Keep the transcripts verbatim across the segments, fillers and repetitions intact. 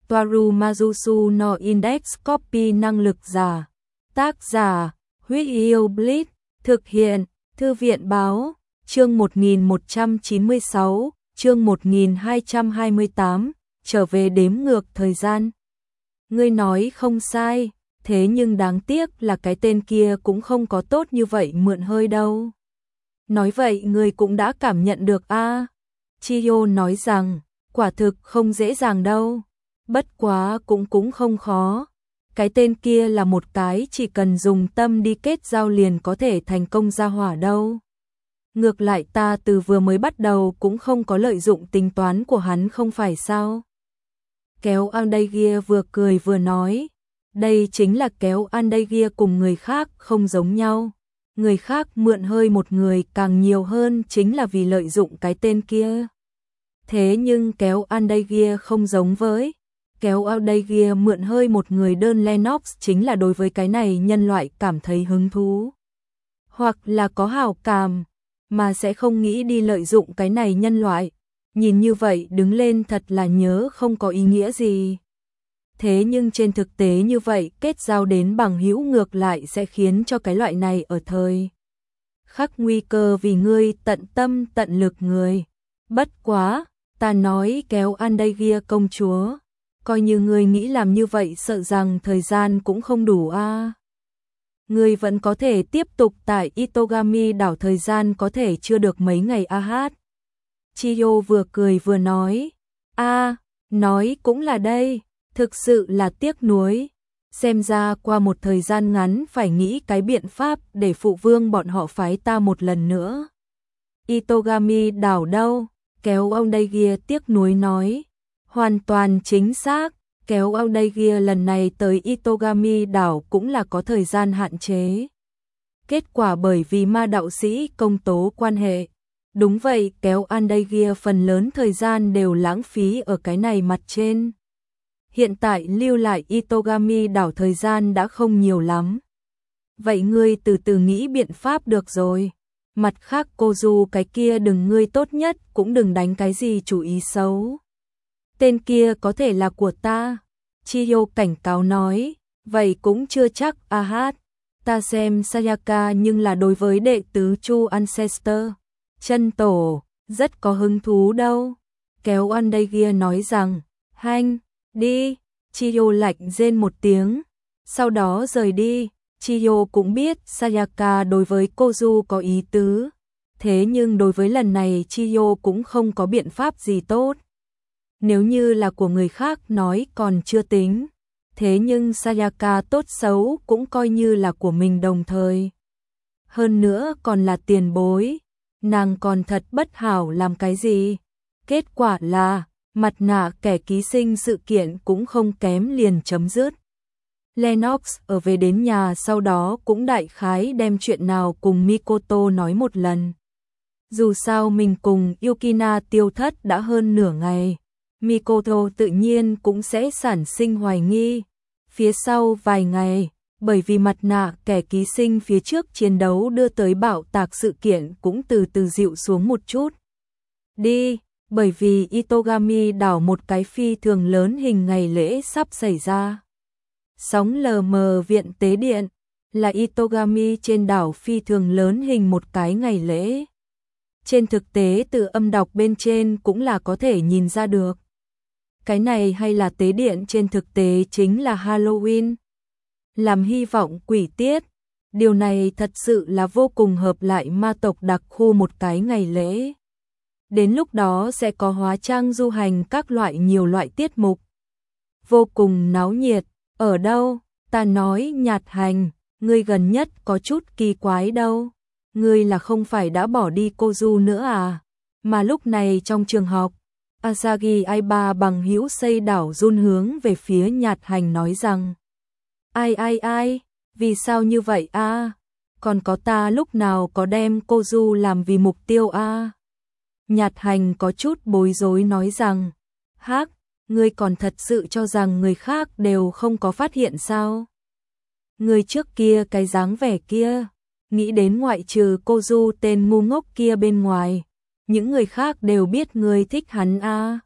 Toaru Majusu no Index Copy năng lực giả. Tác giả, Huyết Yêu Bleach, thực hiện, Thư viện báo, chương một nghìn một trăm chín mươi sáu, chương một nghìn hai trăm hai mươi tám, trở về đếm ngược thời gian. Ngươi nói không sai, thế nhưng đáng tiếc là cái tên kia cũng không có tốt như vậy mượn hơi đâu. Nói vậy ngươi cũng đã cảm nhận được a? À? Chiyo nói rằng, quả thực không dễ dàng đâu, bất quá cũng cũng không khó. Cái tên kia là một cái chỉ cần dùng tâm đi kết giao liền có thể thành công ra hỏa đâu. Ngược lại ta từ vừa mới bắt đầu cũng không có lợi dụng tính toán của hắn không phải sao? Kéo Andagia vừa cười vừa nói, đây chính là kéo Andagia cùng người khác không giống nhau. Người khác mượn hơi một người càng nhiều hơn chính là vì lợi dụng cái tên kia. Thế nhưng kéo Andagia không giống với. Kéo Andagia mượn hơi một người đơn Lennox chính là đối với cái này nhân loại cảm thấy hứng thú. Hoặc là có hảo cảm, mà sẽ không nghĩ đi lợi dụng cái này nhân loại. Nhìn như vậy đứng lên thật là nhớ không có ý nghĩa gì. Thế nhưng trên thực tế như vậy kết giao đến bằng hữu ngược lại sẽ khiến cho cái loại này ở thời khắc nguy cơ vì ngươi tận tâm tận lực người. Bất quá, ta nói kéo Andagia công chúa, coi như ngươi nghĩ làm như vậy sợ rằng thời gian cũng không đủ a. À. Ngươi vẫn có thể tiếp tục tại Itogami đảo thời gian có thể chưa được mấy ngày a hát. Chiyo vừa cười vừa nói, a, à, nói cũng là đây. Thực sự là tiếc nuối, xem ra qua một thời gian ngắn phải nghĩ cái biện pháp để phụ vương bọn họ phái ta một lần nữa. Itogami đảo đâu? Kéo Andagia tiếc nuối nói. Hoàn toàn chính xác, kéo Andagia lần này tới Itogami đảo cũng là có thời gian hạn chế. Kết quả bởi vì ma đạo sĩ công tố quan hệ. Đúng vậy, kéo Andagia phần lớn thời gian đều lãng phí ở cái này mặt trên. Hiện tại lưu lại Itogami đảo thời gian đã không nhiều lắm. Vậy ngươi từ từ nghĩ biện pháp được rồi. Mặt khác Kozu cái kia đừng ngươi tốt nhất cũng đừng đánh cái gì chủ ý xấu. Tên kia có thể là của ta. Chiyo cảnh cáo nói. Vậy cũng chưa chắc a hát. Ta xem Sayaka nhưng là đối với đệ tứ Chu Ancestor. Chân tổ, rất có hứng thú đâu. Kéo Andagia nói rằng, hanh. Đi, Chiyo lạnh rên một tiếng, sau đó rời đi. Chiyo cũng biết Sayaka đối với Kozu có ý tứ, thế nhưng đối với lần này Chiyo cũng không có biện pháp gì tốt. Nếu như là của người khác nói còn chưa tính, thế nhưng Sayaka tốt xấu cũng coi như là của mình đồng thời. Hơn nữa còn là tiền bối, nàng còn thật bất hảo làm cái gì. Kết quả là mặt nạ kẻ ký sinh sự kiện cũng không kém liền chấm dứt. Lennox ở về đến nhà sau đó cũng đại khái đem chuyện nào cùng Mikoto nói một lần. Dù sao mình cùng Yukina tiêu thất đã hơn nửa ngày, Mikoto tự nhiên cũng sẽ sản sinh hoài nghi. Phía sau vài ngày, bởi vì mặt nạ kẻ ký sinh phía trước chiến đấu đưa tới bạo tạc sự kiện cũng từ từ dịu xuống một chút. Đi! Bởi vì Itogami đảo một cái phi thường lớn hình ngày lễ sắp xảy ra. Sóng lờ mờ viện tế điện là Itogami trên đảo phi thường lớn hình một cái ngày lễ. Trên thực tế từ âm đọc bên trên cũng là có thể nhìn ra được. Cái này hay là tế điện trên thực tế chính là Halloween. Làm hy vọng quỷ tiết. Điều này thật sự là vô cùng hợp lại ma tộc đặc khu một cái ngày lễ. Đến lúc đó sẽ có hóa trang du hành các loại nhiều loại tiết mục. Vô cùng náo nhiệt. Ở đâu? Ta nói Nhạt Hành, ngươi gần nhất có chút kỳ quái đâu. Ngươi là không phải đã bỏ đi Kozu nữa à? Mà lúc này trong trường học, Asagi Aiba bằng hữu xây đảo run hướng về phía Nhạt Hành nói rằng, ai ai ai, vì sao như vậy a? À? Còn có ta lúc nào có đem Kozu làm vì mục tiêu a? À? Nhạt Hành có chút bối rối nói rằng, hắc, ngươi còn thật sự cho rằng người khác đều không có phát hiện sao? Ngươi trước kia cái dáng vẻ kia, nghĩ đến ngoại trừ Kozu tên ngu ngốc kia bên ngoài, những người khác đều biết ngươi thích hắn a. À.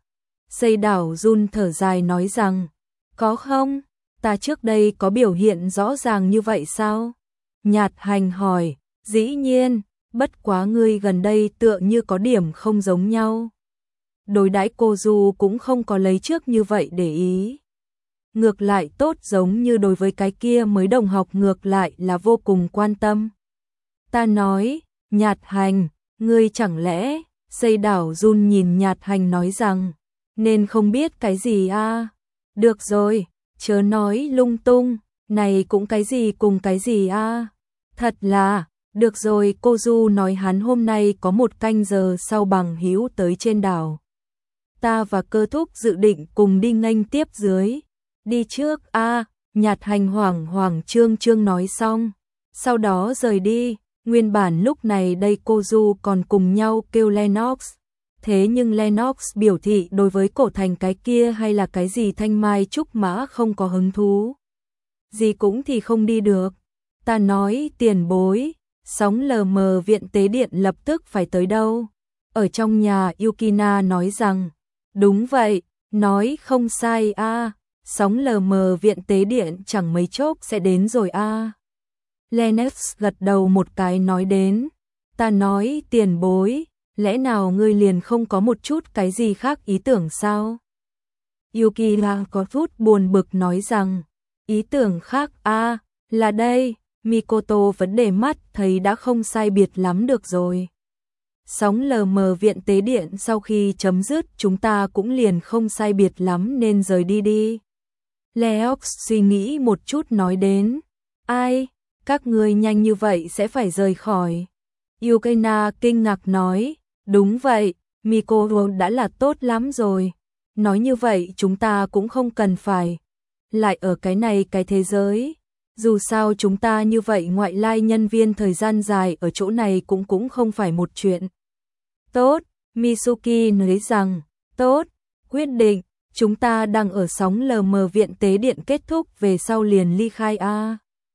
Xây đảo Jun thở dài nói rằng, có không? Ta trước đây có biểu hiện rõ ràng như vậy sao? Nhạt Hành hỏi, dĩ nhiên, bất quá ngươi gần đây tựa như có điểm không giống nhau. Đối đãi cô Du cũng không có lấy trước như vậy để ý. Ngược lại tốt, giống như đối với cái kia mới đồng học ngược lại là vô cùng quan tâm. Ta nói, Nhạt Hành, ngươi chẳng lẽ, Xây đảo Jun nhìn Nhạt Hành nói rằng, nên không biết cái gì à? Được rồi, chớ nói lung tung, này cũng cái gì cùng cái gì à? Thật là, được rồi, cô Du nói hắn hôm nay có một canh giờ sau bằng hữu tới trên đảo. Ta và Cơ Thúc dự định cùng đi nghênh tiếp dưới. Đi trước a à, Nhạt Hành hoảng hoảng trương trương nói xong. Sau đó rời đi, nguyên bản lúc này đây cô Du còn cùng nhau kêu Lennox. Thế nhưng Lennox biểu thị đối với cổ thành cái kia hay là cái gì thanh mai trúc mã không có hứng thú. Gì cũng thì không đi được. Ta nói tiền bối, sóng lờ mờ viện tế điện lập tức phải tới đâu. Ở trong nhà Yukina nói rằng, đúng vậy, nói không sai a à, sóng lờ mờ viện tế điện chẳng mấy chốc sẽ đến rồi a à. Lennox gật đầu một cái nói đến, ta nói tiền bối, lẽ nào ngươi liền không có một chút cái gì khác ý tưởng sao? Yukina có chút buồn bực nói rằng, ý tưởng khác a à, là đây, Mikoto vấn đề mắt thấy đã không sai biệt lắm được rồi. Sóng lờ mờ viện tế điện sau khi chấm dứt chúng ta cũng liền không sai biệt lắm nên rời đi đi. Leox suy nghĩ một chút nói đến, ai, các ngươi nhanh như vậy sẽ phải rời khỏi. Yukina kinh ngạc nói, đúng vậy, Mikoto đã là tốt lắm rồi. Nói như vậy chúng ta cũng không cần phải lại ở cái này cái thế giới. Dù sao chúng ta như vậy ngoại lai nhân viên thời gian dài ở chỗ này cũng cũng không phải một chuyện. Tốt, Mitsuki nói rằng, tốt, quyết định, chúng ta đang ở sóng lờ mờ viện tế điện kết thúc về sau liền ly khai a. À.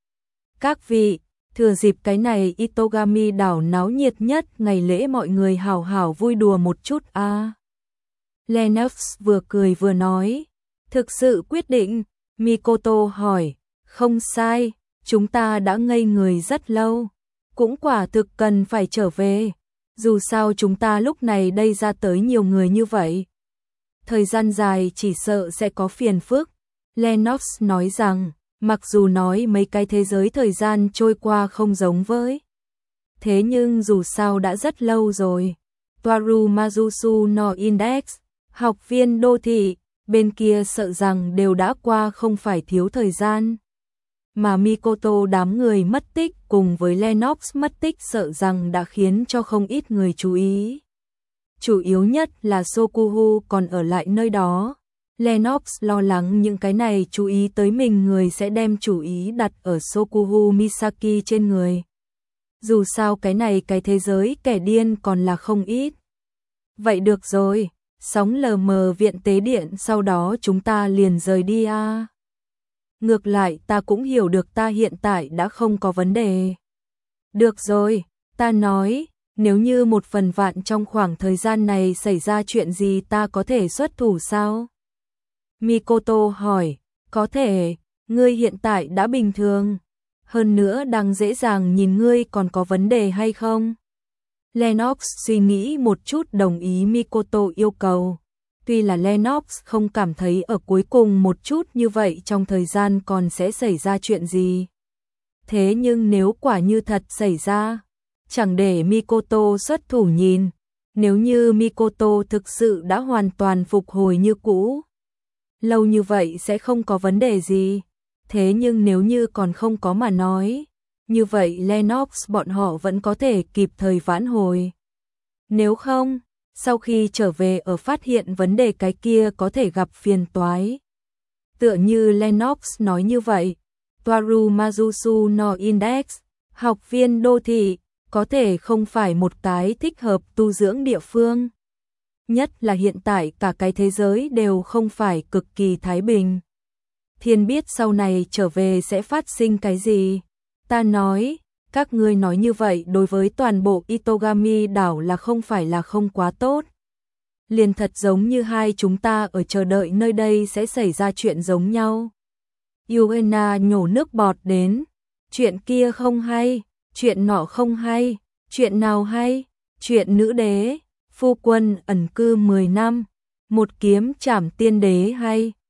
Các vị, thừa dịp cái này Itogami đảo náo nhiệt nhất ngày lễ mọi người hào hào vui đùa một chút a. À. Lennox vừa cười vừa nói, thực sự quyết định, Mikoto hỏi, không sai, chúng ta đã ngây người rất lâu, cũng quả thực cần phải trở về. Dù sao chúng ta lúc này đây ra tới nhiều người như vậy. Thời gian dài chỉ sợ sẽ có phiền phức. Lennox nói rằng, mặc dù nói mấy cái thế giới thời gian trôi qua không giống với. Thế nhưng dù sao đã rất lâu rồi. Toaru Mazusu no Index, học viên đô thị, bên kia sợ rằng đều đã qua không phải thiếu thời gian. Mà Mikoto đám người mất tích cùng với Lennox mất tích sợ rằng đã khiến cho không ít người chú ý. Chủ yếu nhất là Sokuhu còn ở lại nơi đó. Lennox lo lắng những cái này chú ý tới mình người sẽ đem chủ ý đặt ở Sokuhu Misaki trên người. Dù sao cái này cái thế giới kẻ điên còn là không ít. Vậy được rồi, sóng lờ mờ viện tế điện sau đó chúng ta liền rời đi a. À. Ngược lại ta cũng hiểu được ta hiện tại đã không có vấn đề. Được rồi, ta nói, nếu như một phần vạn trong khoảng thời gian này xảy ra chuyện gì ta có thể xuất thủ sao? Mikoto hỏi, có thể, ngươi hiện tại đã bình thường. Hơn nữa đang dễ dàng nhìn ngươi còn có vấn đề hay không? Lennox suy nghĩ một chút đồng ý Mikoto yêu cầu. Tuy là Lennox không cảm thấy ở cuối cùng một chút như vậy trong thời gian còn sẽ xảy ra chuyện gì. Thế nhưng nếu quả như thật xảy ra, chẳng để Mikoto xuất thủ nhìn, nếu như Mikoto thực sự đã hoàn toàn phục hồi như cũ, lâu như vậy sẽ không có vấn đề gì. Thế nhưng nếu như còn không có mà nói, như vậy Lennox bọn họ vẫn có thể kịp thời vãn hồi. Nếu không, sau khi trở về ở phát hiện vấn đề cái kia có thể gặp phiền toái. Tựa như Lennox nói như vậy, Toaru Mazusu no Index, học viên đô thị, có thể không phải một cái thích hợp tu dưỡng địa phương. Nhất là hiện tại cả cái thế giới đều không phải cực kỳ thái bình. Thiên biết sau này trở về sẽ phát sinh cái gì. Ta nói, các ngươi nói như vậy đối với toàn bộ Itogami đảo là không phải là không quá tốt. liền thật giống như hai chúng ta ở chờ đợi nơi đây sẽ xảy ra chuyện giống nhau. Yuena nhổ nước bọt đến, chuyện kia không hay, chuyện nọ không hay, chuyện nào hay, chuyện nữ đế, phu quân ẩn cư mười năm, một kiếm trảm tiên đế hay.